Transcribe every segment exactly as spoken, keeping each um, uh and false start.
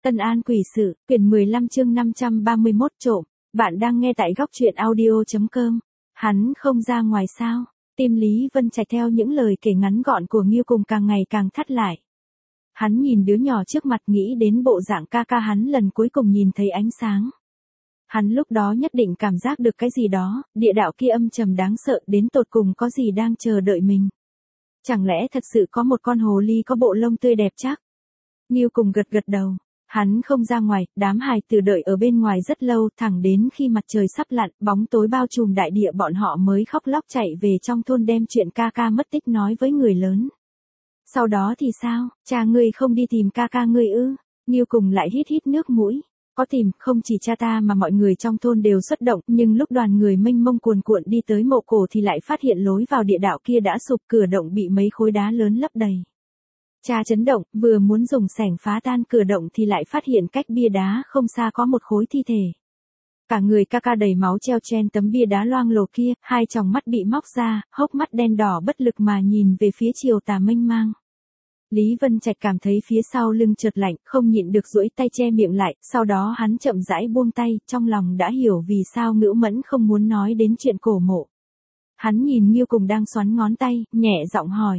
Tân An quỷ sự, quyển mười lăm chương năm trăm ba mươi mốt trộm. Bạn đang nghe tại góc truyện audio chấm com. Hắn không ra ngoài sao? Tim Lý Vân Trạch theo những lời kể ngắn gọn của Ngưu Cùng càng ngày càng thắt lại. Hắn nhìn đứa nhỏ trước mặt nghĩ đến bộ dạng ca ca hắn lần cuối cùng nhìn thấy ánh sáng. Hắn lúc đó nhất định cảm giác được cái gì đó, địa đạo kia âm trầm đáng sợ đến tột cùng có gì đang chờ đợi mình. Chẳng lẽ thật sự có một con hồ ly có bộ lông tươi đẹp chắc? Ngưu Cùng gật gật đầu. Hắn không ra ngoài, đám hài tử đợi ở bên ngoài rất lâu, thẳng đến khi mặt trời sắp lặn, bóng tối bao trùm đại địa bọn họ mới khóc lóc chạy về trong thôn đem chuyện ca ca mất tích nói với người lớn. Sau đó thì sao, cha ngươi không đi tìm ca ca ngươi ư? Ngưu Cùng lại hít hít nước mũi. Có tìm, không chỉ cha ta mà mọi người trong thôn đều xuất động, nhưng lúc đoàn người mênh mông cuồn cuộn đi tới mộ cổ thì lại phát hiện lối vào địa đạo kia đã sụp, cửa động bị mấy khối đá lớn lấp đầy. Cha chấn động, vừa muốn dùng xẻng phá tan cửa động thì lại phát hiện cách bia đá không xa có một khối thi thể. Cả người ca ca đầy máu treo trên tấm bia đá loang lổ kia, hai tròng mắt bị móc ra, hốc mắt đen đỏ bất lực mà nhìn về phía chiều tà mênh mang. Lý Vân Trạch cảm thấy phía sau lưng chợt lạnh, không nhịn được duỗi tay che miệng lại, sau đó hắn chậm rãi buông tay, trong lòng đã hiểu vì sao Ngữ Mẫn không muốn nói đến chuyện cổ mộ. Hắn nhìn Ngưu Cùng đang xoắn ngón tay, nhẹ giọng hỏi.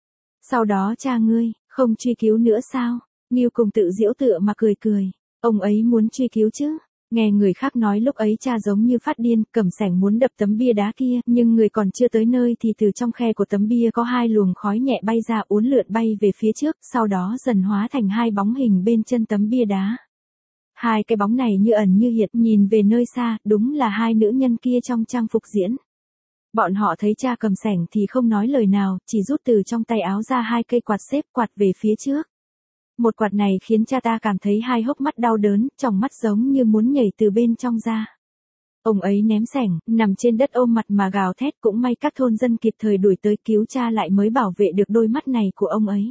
Sau đó cha ngươi, không truy cứu nữa sao? Ngưu Cùng tự giễu tựa mà cười cười. Ông ấy muốn truy cứu chứ? Nghe người khác nói lúc ấy cha giống như phát điên, cầm xẻng muốn đập tấm bia đá kia, nhưng người còn chưa tới nơi thì từ trong khe của tấm bia có hai luồng khói nhẹ bay ra uốn lượn bay về phía trước, sau đó dần hóa thành hai bóng hình bên chân tấm bia đá. Hai cái bóng này như ẩn như hiện, nhìn về nơi xa, đúng là hai nữ nhân kia trong trang phục diễn. Bọn họ thấy cha cầm xẻng thì không nói lời nào, chỉ rút từ trong tay áo ra hai cây quạt xếp quạt về phía trước. Một quạt này khiến cha ta cảm thấy hai hốc mắt đau đớn, tròng mắt giống như muốn nhảy từ bên trong ra. Ông ấy ném xẻng, nằm trên đất ôm mặt mà gào thét, cũng may các thôn dân kịp thời đuổi tới cứu cha lại mới bảo vệ được đôi mắt này của ông ấy.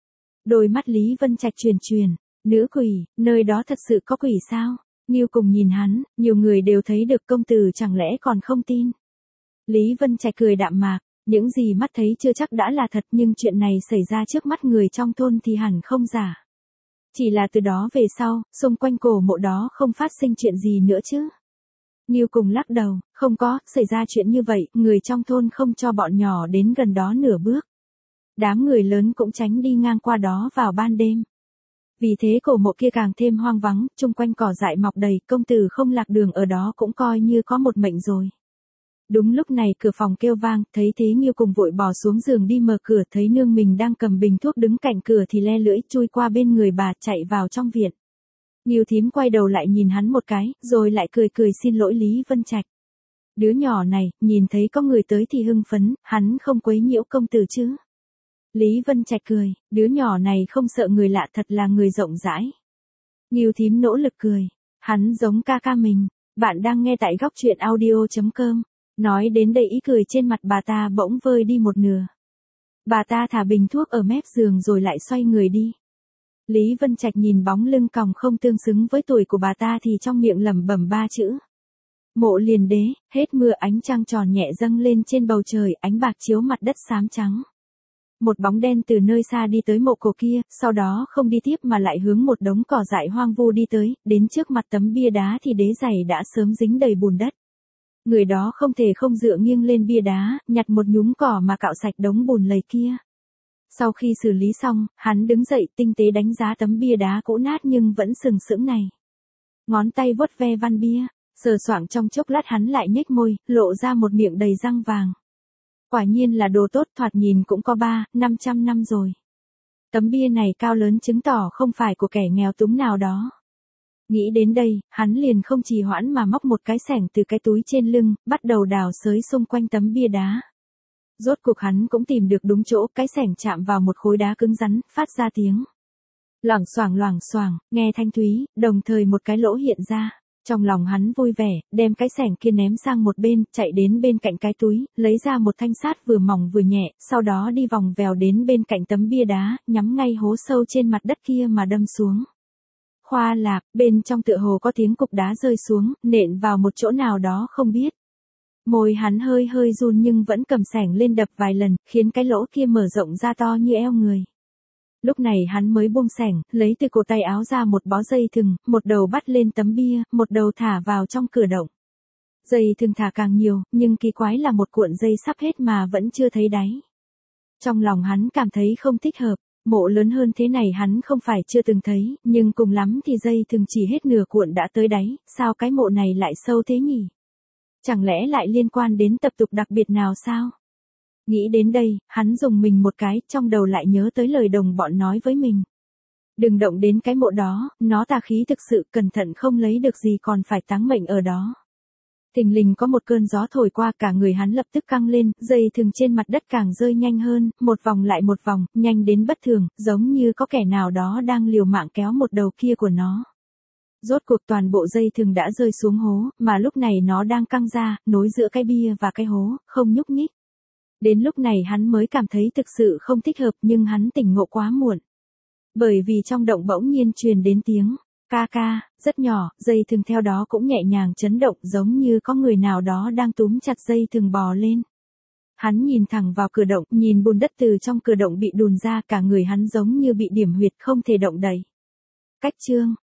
Đôi mắt Lý Vân Trạch truyền truyền, nữ quỷ, nơi đó thật sự có quỷ sao? Ngưu Cùng nhìn hắn, nhiều người đều thấy được công tử chẳng lẽ còn không tin. Lý Vân Trạch cười đạm mạc, những gì mắt thấy chưa chắc đã là thật, nhưng chuyện này xảy ra trước mắt người trong thôn thì hẳn không giả. Chỉ là từ đó về sau, xung quanh cổ mộ đó không phát sinh chuyện gì nữa chứ. Ngưu Cùng lắc đầu, không có, xảy ra chuyện như vậy, người trong thôn không cho bọn nhỏ đến gần đó nửa bước. Đám người lớn cũng tránh đi ngang qua đó vào ban đêm. Vì thế cổ mộ kia càng thêm hoang vắng, chung quanh cỏ dại mọc đầy, công tử không lạc đường ở đó cũng coi như có một mệnh rồi. Đúng lúc này cửa phòng kêu vang, thấy thế Ngưu Cùng vội bò xuống giường đi mở cửa, thấy nương mình đang cầm bình thuốc đứng cạnh cửa thì le lưỡi chui qua bên người bà chạy vào trong viện. Ngưu thím quay đầu lại nhìn hắn một cái, rồi lại cười cười xin lỗi Lý Vân Trạch. Đứa nhỏ này, nhìn thấy có người tới thì hưng phấn, hắn không quấy nhiễu công tử chứ. Lý Vân Trạch cười, đứa nhỏ này không sợ người lạ, thật là người rộng rãi. Ngưu thím nỗ lực cười, hắn giống ca ca mình. Bạn đang nghe tại góc truyện audio chấm com. Nói đến đây ý cười trên mặt bà ta bỗng vơi đi một nửa. Bà ta thả bình thuốc ở mép giường rồi lại xoay người đi. Lý Vân Trạch nhìn bóng lưng còng không tương xứng với tuổi của bà ta thì trong miệng lẩm bẩm ba chữ. Mộ liền đế, hết mưa ánh trăng tròn nhẹ dâng lên trên bầu trời, ánh bạc chiếu mặt đất xám trắng. Một bóng đen từ nơi xa đi tới mộ cổ kia, sau đó không đi tiếp mà lại hướng một đống cỏ dại hoang vu đi tới, đến trước mặt tấm bia đá thì đế giày đã sớm dính đầy bùn đất. Người đó không thể không dựa nghiêng lên bia đá, nhặt một nhúm cỏ mà cạo sạch đống bùn lầy kia. Sau khi xử lý xong, hắn đứng dậy tinh tế đánh giá tấm bia đá cũ nát nhưng vẫn sừng sững này. Ngón tay vuốt ve van bia, sờ soạng trong chốc lát hắn lại nhếch môi, lộ ra một miệng đầy răng vàng. Quả nhiên là đồ tốt, thoạt nhìn cũng có ba, năm trăm năm rồi. Tấm bia này cao lớn chứng tỏ không phải của kẻ nghèo túng nào đó. Nghĩ đến đây, hắn liền không trì hoãn mà móc một cái xẻng từ cái túi trên lưng, bắt đầu đào xới xung quanh tấm bia đá. Rốt cuộc hắn cũng tìm được đúng chỗ, cái xẻng chạm vào một khối đá cứng rắn, phát ra tiếng loảng xoảng loảng xoảng, nghe thanh thúy, đồng thời một cái lỗ hiện ra. Trong lòng hắn vui vẻ, đem cái xẻng kia ném sang một bên, chạy đến bên cạnh cái túi, lấy ra một thanh sát vừa mỏng vừa nhẹ, sau đó đi vòng vèo đến bên cạnh tấm bia đá, nhắm ngay hố sâu trên mặt đất kia mà đâm xuống. Khoa lạc, bên trong tựa hồ có tiếng cục đá rơi xuống, nện vào một chỗ nào đó không biết. Môi hắn hơi hơi run nhưng vẫn cầm xẻng lên đập vài lần, khiến cái lỗ kia mở rộng ra to như eo người. Lúc này hắn mới buông xẻng, lấy từ cổ tay áo ra một bó dây thừng, một đầu bắt lên tấm bia, một đầu thả vào trong cửa động. Dây thừng thả càng nhiều, nhưng kỳ quái là một cuộn dây sắp hết mà vẫn chưa thấy đáy. Trong lòng hắn cảm thấy không thích hợp, mộ lớn hơn thế này hắn không phải chưa từng thấy, nhưng cùng lắm thì dây thừng chỉ hết nửa cuộn đã tới đáy, sao cái mộ này lại sâu thế nhỉ? Chẳng lẽ lại liên quan đến tập tục đặc biệt nào sao? Nghĩ đến đây, hắn dùng mình một cái, trong đầu lại nhớ tới lời đồng bọn nói với mình. Đừng động đến cái mộ đó, nó tà khí thực sự, cẩn thận không lấy được gì còn phải táng mệnh ở đó. Thình lình có một cơn gió thổi qua, cả người hắn lập tức căng lên, dây thừng trên mặt đất càng rơi nhanh hơn, một vòng lại một vòng, nhanh đến bất thường, giống như có kẻ nào đó đang liều mạng kéo một đầu kia của nó. Rốt cuộc toàn bộ dây thừng đã rơi xuống hố, mà lúc này nó đang căng ra, nối giữa cái bia và cái hố, không nhúc nhích. Đến lúc này hắn mới cảm thấy thực sự không thích hợp, nhưng hắn tỉnh ngộ quá muộn. Bởi vì trong động bỗng nhiên truyền đến tiếng ca ca, rất nhỏ, dây thừng theo đó cũng nhẹ nhàng chấn động, giống như có người nào đó đang túm chặt dây thừng bò lên. Hắn nhìn thẳng vào cửa động, nhìn bùn đất từ trong cửa động bị đùn ra, cả người hắn giống như bị điểm huyệt không thể động đậy. Cách chương